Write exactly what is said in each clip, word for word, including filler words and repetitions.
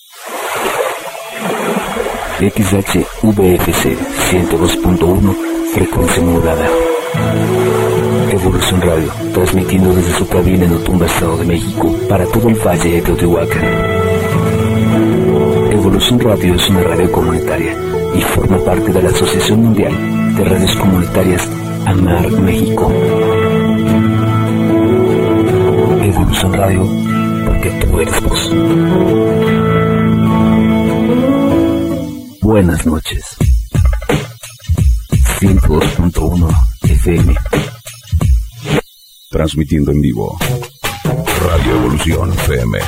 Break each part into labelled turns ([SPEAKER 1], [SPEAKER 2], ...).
[SPEAKER 1] X H V F C ciento dos punto uno, frecuencia modulada. Evolución Radio, transmitiendo desde su cabina en Otumba, Estado de México, para todo el Valle de Teotihuacán. Evolución Radio es una radio comunitaria y forma parte de la Asociación Mundial de Radios Comunitarias AMAR México. Evolución Radio, porque tú eres vos. Buenas noches. ciento dos punto uno F M.
[SPEAKER 2] Transmitiendo en vivo. Radio Evolución F M.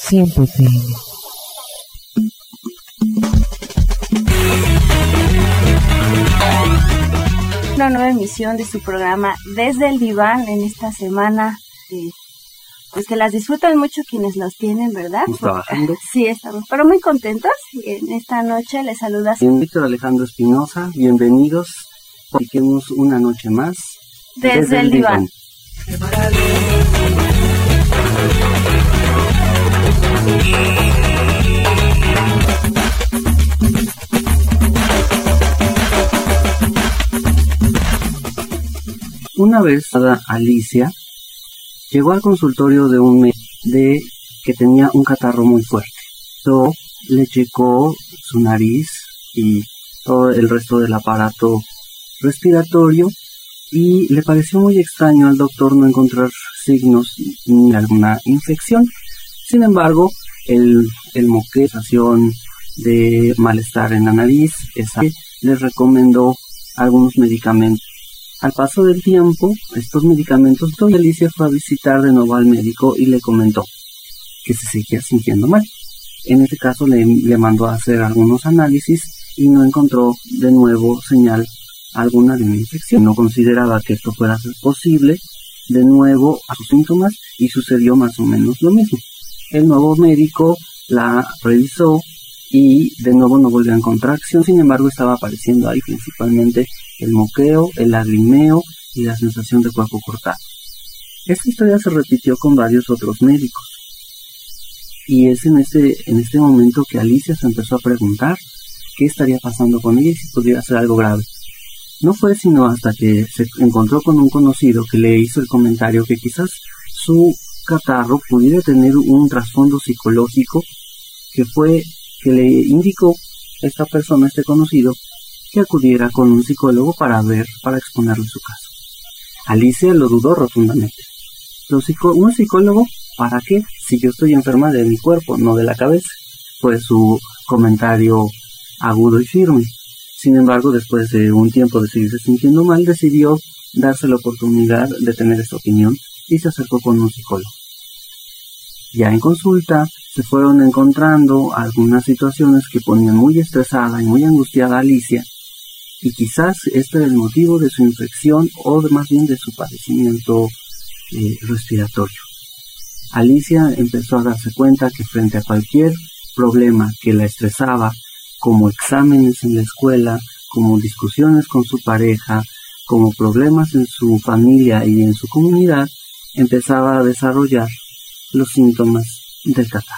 [SPEAKER 3] Siempre P M.
[SPEAKER 4] Una nueva emisión de su programa Desde el Diván en esta semana. Eh, pues que las disfrutan mucho quienes los tienen, ¿verdad?
[SPEAKER 5] Estamos trabajando.
[SPEAKER 4] Sí, estamos, pero muy contentos. Y en esta noche les saluda
[SPEAKER 5] Bien, Víctor Alejandro Espinosa, bienvenidos. Platiquemos una noche más
[SPEAKER 4] Desde, Desde el, el Diván. diván.
[SPEAKER 5] Una vez Alicia llegó al consultorio de un médico de que tenía un catarro muy fuerte. Entonces, le checó su nariz y todo el resto del aparato respiratorio y le pareció muy extraño al doctor no encontrar signos ni alguna infección. Sin embargo, el, el moqueo, sensación de malestar en la nariz, esa, les recomendó algunos medicamentos. Al paso del tiempo, estos medicamentos, doña Alicia fue a visitar de nuevo al médico y le comentó que se seguía sintiendo mal. En este caso le, le mandó a hacer algunos análisis y no encontró de nuevo señal alguna de una infección. No consideraba que esto fuera a ser posible de nuevo a sus síntomas y sucedió más o menos lo mismo. El nuevo médico la revisó y de nuevo no volvió a encontrar acción, sin embargo estaba apareciendo ahí principalmente el moqueo, el lagrimeo y la sensación de cuerpo cortado. Esta historia se repitió con varios otros médicos y es en este, en este momento que Alicia se empezó a preguntar qué estaría pasando con ella y si podría ser algo grave. No fue sino hasta que se encontró con un conocido que le hizo el comentario que quizás su catarro pudiera tener un trasfondo psicológico que fue que le indicó esta persona, este conocido, que acudiera con un psicólogo para ver, para exponerle su caso. Alicia lo dudó rotundamente. ¿Los psico- ¿Un psicólogo? ¿Para qué? Si yo estoy enferma de mi cuerpo, no de la cabeza. Fue su comentario agudo y firme. Sin embargo, después de un tiempo de seguirse sintiendo mal, decidió darse la oportunidad de tener esta opinión y se acercó con un psicólogo. Ya en consulta, se fueron encontrando algunas situaciones que ponían muy estresada y muy angustiada a Alicia, y quizás este era el motivo de su infección o de, más bien de su padecimiento eh, respiratorio. Alicia empezó a darse cuenta que frente a cualquier problema que la estresaba, como exámenes en la escuela, como discusiones con su pareja, como problemas en su familia y en su comunidad, empezaba a desarrollar los síntomas del catarro.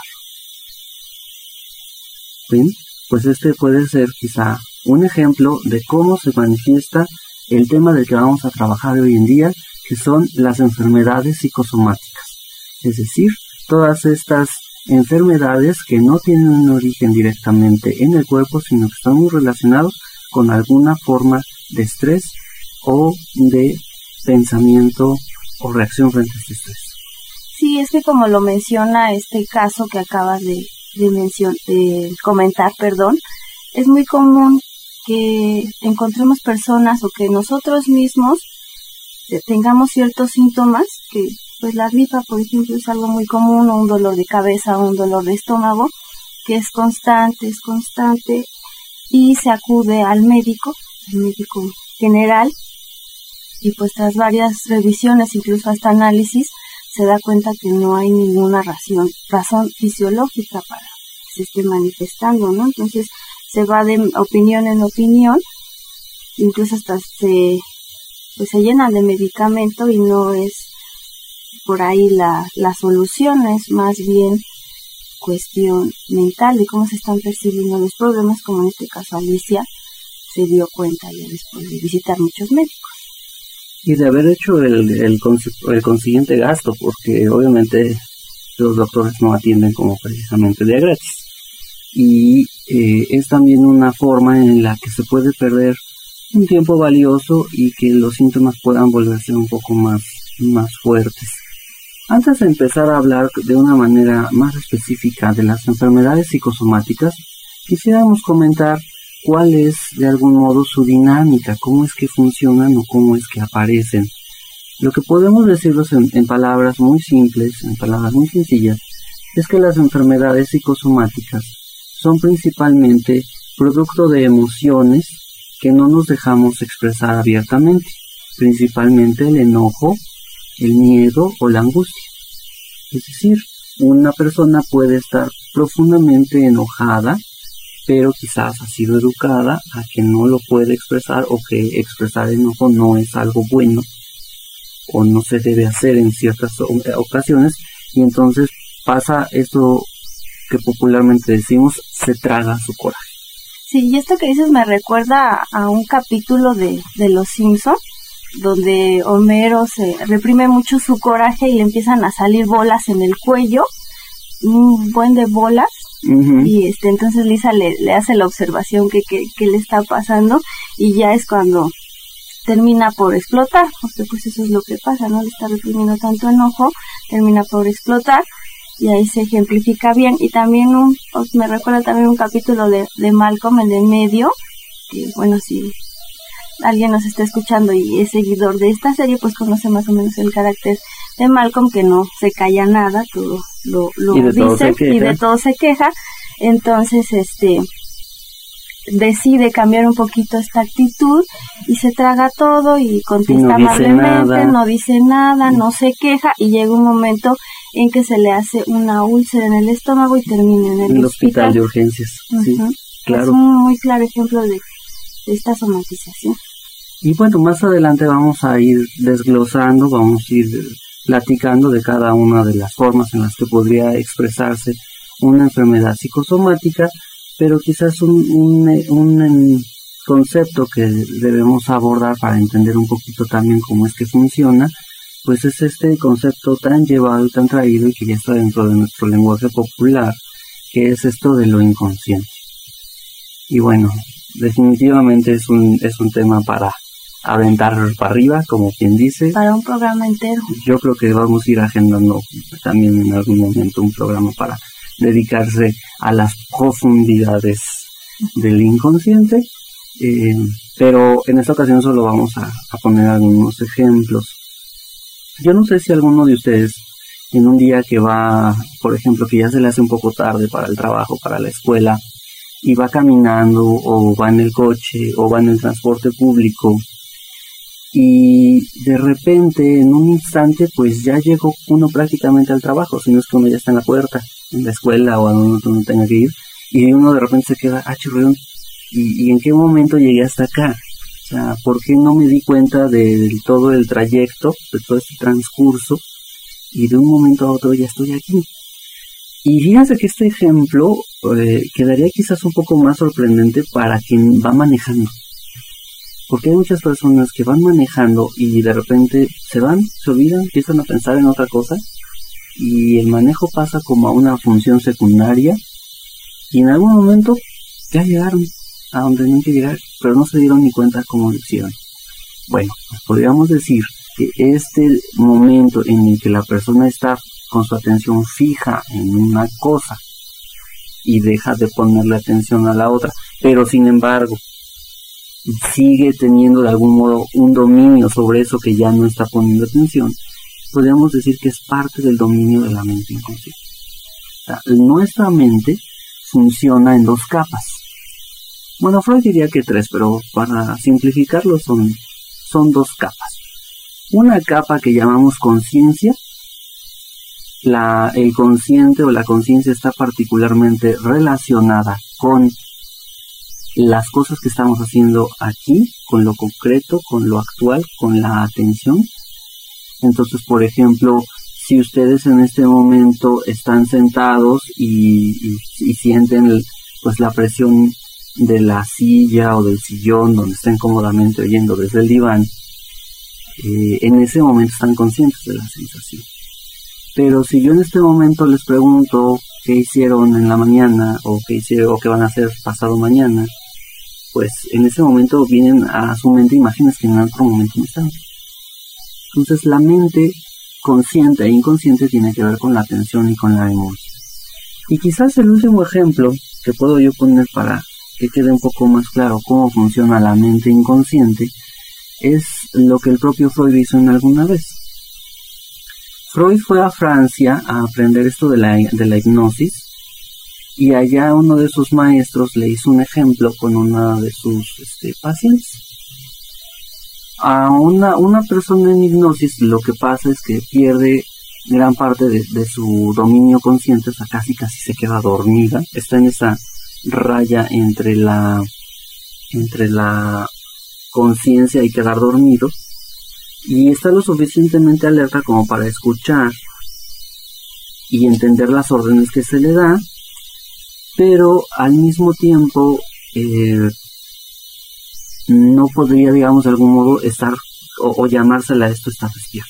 [SPEAKER 5] Bien, pues este puede ser quizá un ejemplo de cómo se manifiesta el tema del que vamos a trabajar hoy en día, que son las enfermedades psicosomáticas. Es decir, todas estas enfermedades que no tienen un origen directamente en el cuerpo, sino que están muy relacionados con alguna forma de estrés o de pensamiento o reacción frente a este estrés.
[SPEAKER 4] Sí, es que como lo menciona este caso que acabas de, de, mencion- de comentar, perdón, es muy común que encontremos personas o que nosotros mismos tengamos ciertos síntomas, que pues la gripa, por ejemplo, es algo muy común, o un dolor de cabeza, o un dolor de estómago, que es constante, es constante, y se acude al médico, el médico general, y pues tras varias revisiones, incluso hasta análisis, se da cuenta que no hay ninguna razón, razón fisiológica para que se esté manifestando, ¿no? Entonces se va de opinión en opinión, incluso hasta se, pues se llenan de medicamento y no es por ahí la, la solución, es más bien cuestión mental de cómo se están percibiendo los problemas, como en este caso Alicia se dio cuenta ya después de visitar muchos médicos.
[SPEAKER 5] Y de haber hecho el, el, el consiguiente gasto, porque obviamente los doctores no atienden como precisamente de gratis. Y eh, es también una forma en la que se puede perder un tiempo valioso y que los síntomas puedan volverse un poco más, más fuertes. Antes de empezar a hablar de una manera más específica de las enfermedades psicosomáticas, quisiéramos comentar cuál es de algún modo su dinámica, cómo es que funcionan o cómo es que aparecen. Lo que podemos decirlos en, en palabras muy simples, en palabras muy sencillas, es que las enfermedades psicosomáticas son principalmente producto de emociones que no nos dejamos expresar abiertamente, principalmente el enojo, el miedo o la angustia. Es decir, una persona puede estar profundamente enojada, pero quizás ha sido educada a que no lo puede expresar, o que expresar enojo no es algo bueno o no se debe hacer en ciertas ocasiones, y entonces pasa esto que popularmente decimos, se traga su coraje.
[SPEAKER 4] Sí, y esto que dices me recuerda a, a un capítulo de, de Los Simpson, donde Homero se reprime mucho su coraje y le empiezan a salir bolas en el cuello, un buen de bolas, uh-huh. y este entonces Lisa le, le hace la observación que, que, que le está pasando, y ya es cuando termina por explotar, porque pues eso es lo que pasa, ¿no? Le está reprimiendo tanto enojo, termina por explotar, y ahí se ejemplifica bien. Y también un, me recuerda también un capítulo de, de Malcolm, el de medio, que bueno, si alguien nos está escuchando y es seguidor de esta serie, pues conoce más o menos el carácter de Malcolm, que no se calla nada, todo lo, lo
[SPEAKER 5] y
[SPEAKER 4] dice y de todo se queja. Entonces, este decide cambiar un poquito esta actitud y se traga todo y contesta no amablemente, no dice nada, no se queja, y llega un momento en que se le hace una úlcera en el estómago y termina en el,
[SPEAKER 5] en el
[SPEAKER 4] hospital.
[SPEAKER 5] hospital de urgencias. Uh-huh. Sí, claro.
[SPEAKER 4] Es un muy claro ejemplo de, de esta somatización.
[SPEAKER 5] Y bueno, más adelante vamos a ir desglosando, vamos a ir platicando de cada una de las formas en las que podría expresarse una enfermedad psicosomática, pero quizás un, un, un, un concepto que debemos abordar para entender un poquito también cómo es que funciona, pues es este concepto tan llevado y tan traído y que ya está dentro de nuestro lenguaje popular, que es esto de lo inconsciente. Y bueno, definitivamente es un, es un tema para aventar para arriba, como quien dice.
[SPEAKER 4] Para un programa entero.
[SPEAKER 5] Yo creo que vamos a ir agendando también en algún momento un programa para dedicarse a las profundidades del inconsciente, eh, pero en esta ocasión solo vamos a, a poner algunos ejemplos. Yo no sé si alguno de ustedes en un día que va, por ejemplo, que ya se le hace un poco tarde para el trabajo, para la escuela, y va caminando o va en el coche o va en el transporte público, y de repente en un instante pues ya llegó uno prácticamente al trabajo, si no es que uno ya está en la puerta, en la escuela o a donde uno tenga que ir, y uno de repente se queda, ah, churrión, ¿y, y en qué momento llegué hasta acá? O sea, ¿por qué no me di cuenta de, de todo el trayecto, de todo este transcurso, y de un momento a otro ya estoy aquí? Y fíjense que este ejemplo eh, quedaría quizás un poco más sorprendente para quien va manejando. Porque hay muchas personas que van manejando y de repente se van, se olvidan, empiezan a pensar en otra cosa, y el manejo pasa como a una función secundaria, y en algún momento ya llegaron a donde tenían que llegar, pero no se dieron ni cuenta cómo lo hicieron. Bueno, pues podríamos decir que este momento en el que la persona está con su atención fija en una cosa y deja de ponerle atención a la otra, pero sin embargo sigue teniendo de algún modo un dominio sobre eso que ya no está poniendo atención, podríamos decir que es parte del dominio de la mente inconsciente. O sea, nuestra mente funciona en dos capas. Bueno, Freud diría que tres, pero para simplificarlo son, son dos capas. Una capa que llamamos conciencia. La, el consciente o la conciencia está particularmente relacionada con las cosas que estamos haciendo aquí, con lo concreto, con lo actual, con la atención. Entonces, por ejemplo, si ustedes en este momento están sentados y, y, y sienten pues la presión de la silla o del sillón donde estén cómodamente oyendo desde el diván, eh, en ese momento están conscientes de la sensación. Pero si yo en este momento les pregunto qué hicieron en la mañana o qué hicieron o qué van a hacer pasado mañana, pues en ese momento vienen a su mente imágenes que en otro momento no están. Entonces la mente consciente e inconsciente tiene que ver con la atención y con la emoción. Y quizás el último ejemplo que puedo yo poner para que quede un poco más claro cómo funciona la mente inconsciente es lo que el propio Freud hizo en alguna vez. Freud fue a Francia a aprender esto de la, de la hipnosis, y allá uno de sus maestros le hizo un ejemplo con una de sus este, pacientes. A una, una persona en hipnosis lo que pasa es que pierde gran parte de, de su dominio consciente, o sea, casi casi se queda dormida, está en esa raya entre la, entre la conciencia y quedar dormido, y está lo suficientemente alerta como para escuchar y entender las órdenes que se le da, pero al mismo tiempo eh, no podría, digamos, de algún modo estar o, o llamársela a esto estar despierto.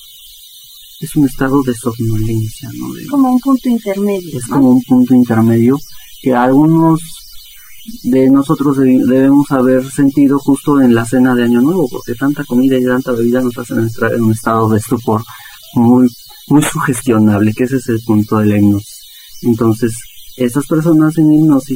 [SPEAKER 5] Es un estado de somnolencia, ¿no? De,
[SPEAKER 4] como un punto intermedio.
[SPEAKER 5] Es
[SPEAKER 4] ¿no?
[SPEAKER 5] como un punto intermedio que algunos de nosotros debemos haber sentido justo en la cena de Año Nuevo, porque tanta comida y tanta bebida nos hacen entrar en un estado de estupor muy, muy sugestionable, que ese es el punto de la hipnosis. Entonces, esas personas en hipnosis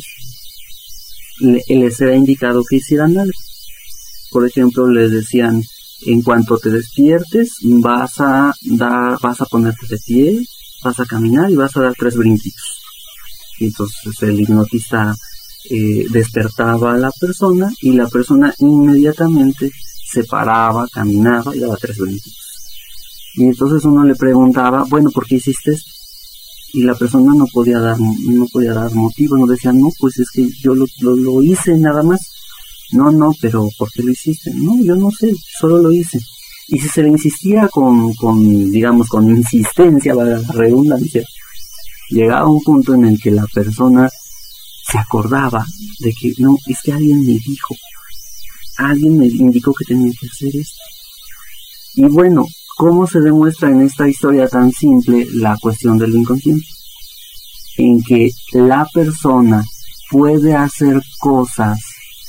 [SPEAKER 5] le, les era indicado que hicieran algo. Por ejemplo, les decían: en cuanto te despiertes, vas a dar, vas a ponerte de pie, vas a caminar y vas a dar tres brinquitos. Y entonces el hipnotista eh, despertaba a la persona y la persona inmediatamente se paraba, caminaba y daba tres brinquitos. Y entonces uno le preguntaba: bueno, ¿por qué hiciste esto? Y la persona no podía dar, no podía dar motivo, no decía: no, pues es que yo lo, lo, lo hice nada más. No, no, pero ¿por qué lo hiciste? No, yo no sé, solo lo hice. Y si se le insistía con, con digamos, con insistencia, para la redundancia, llegaba un punto en el que la persona se acordaba de que, no, es que alguien me dijo, alguien me indicó que tenía que hacer esto. Y bueno, ¿cómo se demuestra en esta historia tan simple la cuestión del inconsciente? En que la persona puede hacer cosas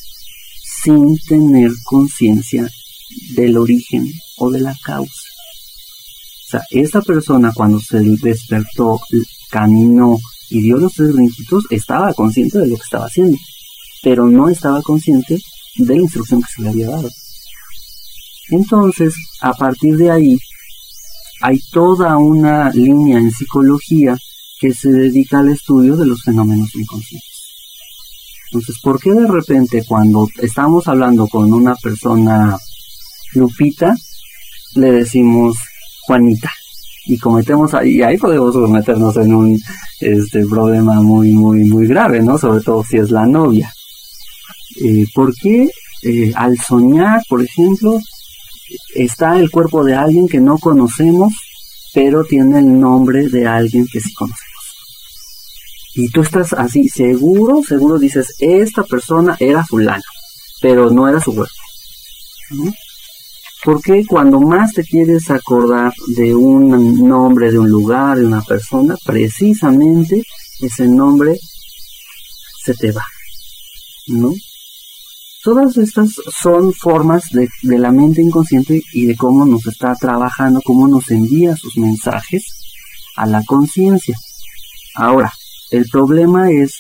[SPEAKER 5] sin tener conciencia del origen o de la causa. O sea, esa persona cuando se despertó, caminó y dio los tres brinquitos, estaba consciente de lo que estaba haciendo, pero no estaba consciente de la instrucción que se le había dado. Entonces, a partir de ahí, hay toda una línea en psicología que se dedica al estudio de los fenómenos inconscientes. Entonces, ¿por qué de repente cuando estamos hablando con una persona Lupita, le decimos Juanita? Y cometemos ahí, y ahí podemos meternos en un este problema muy, muy, muy grave, ¿no? Sobre todo si es la novia. Eh, ¿Por qué eh, al soñar, por ejemplo, está el cuerpo de alguien que no conocemos, pero tiene el nombre de alguien que sí conocemos? Y tú estás así, seguro, seguro dices, esta persona era fulano, pero no era su cuerpo, ¿no? Porque cuando más te quieres acordar de un nombre, de un lugar, de una persona, precisamente ese nombre se te va, ¿no? Todas estas son formas de, de la mente inconsciente y de cómo nos está trabajando, cómo nos envía sus mensajes a la conciencia. Ahora, el problema es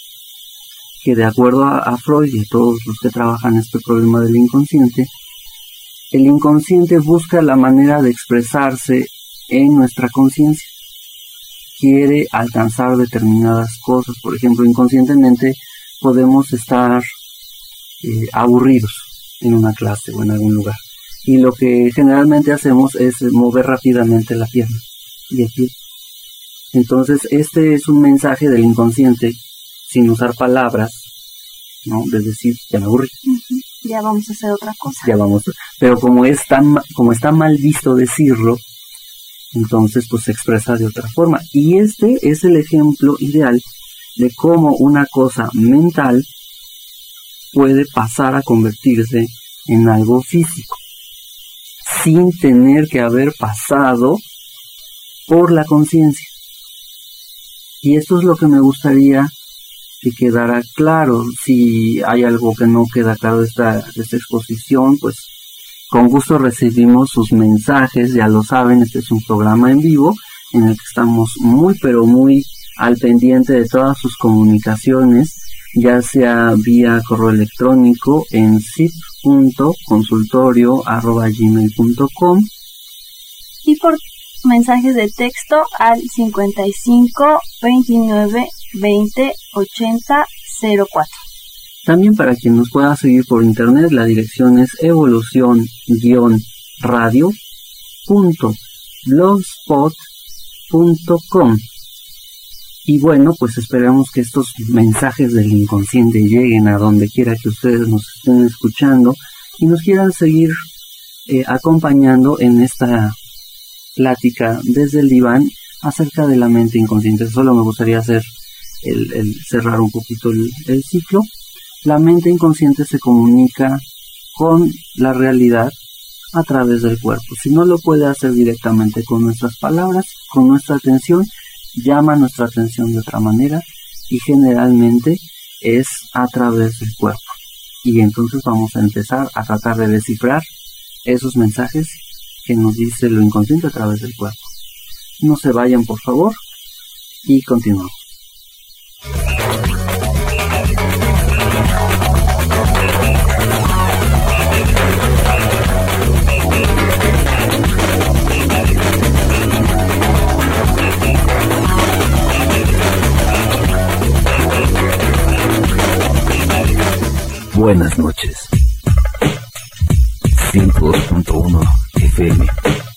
[SPEAKER 5] que de acuerdo a, a Freud y a todos los que trabajan este problema del inconsciente, el inconsciente busca la manera de expresarse en nuestra conciencia. Quiere alcanzar determinadas cosas. Por ejemplo, inconscientemente podemos estar eh, aburridos en una clase o en algún lugar. Y lo que generalmente hacemos es mover rápidamente la pierna y el pie. Entonces, este es un mensaje del inconsciente, sin usar palabras, ¿no? De decir, ya me aburrí.
[SPEAKER 4] Uh-huh. Ya vamos a hacer otra cosa.
[SPEAKER 5] Ya vamos. Pero como es tan, como está mal visto decirlo, entonces pues se expresa de otra forma. Y este es el ejemplo ideal de cómo una cosa mental puede pasar a convertirse en algo físico, sin tener que haber pasado por la conciencia. Y esto es lo que me gustaría que quedara claro. Si hay algo que no queda claro de esta, de esta exposición, pues con gusto recibimos sus mensajes. Ya lo saben, este es un programa en vivo en el que estamos muy pero muy al pendiente de todas sus comunicaciones, ya sea vía correo electrónico en sip punto consultorio arroba gmail punto com
[SPEAKER 4] y por mensajes de texto al cincuenta y cinco, veintinueve, veinte, ochenta, cero cuatro.
[SPEAKER 5] También para quien nos pueda seguir por internet, la dirección es evolución radio punto blogspot punto com. Y bueno, pues esperamos que estos mensajes del inconsciente lleguen a donde quiera que ustedes nos estén escuchando y nos quieran seguir eh, acompañando en esta plática desde el diván acerca de la mente inconsciente. Solo me gustaría hacer el, el cerrar un poquito el, el ciclo. La mente inconsciente se comunica con la realidad a través del cuerpo. Si no lo puede hacer directamente con nuestras palabras, con nuestra atención, llama nuestra atención de otra manera y generalmente es a través del cuerpo. Y entonces vamos a empezar a tratar de descifrar esos mensajes que nos dice lo inconsciente a través del cuerpo. No se vayan, por favor, y continuamos.
[SPEAKER 1] Buenas noches. ciento dos punto uno F M.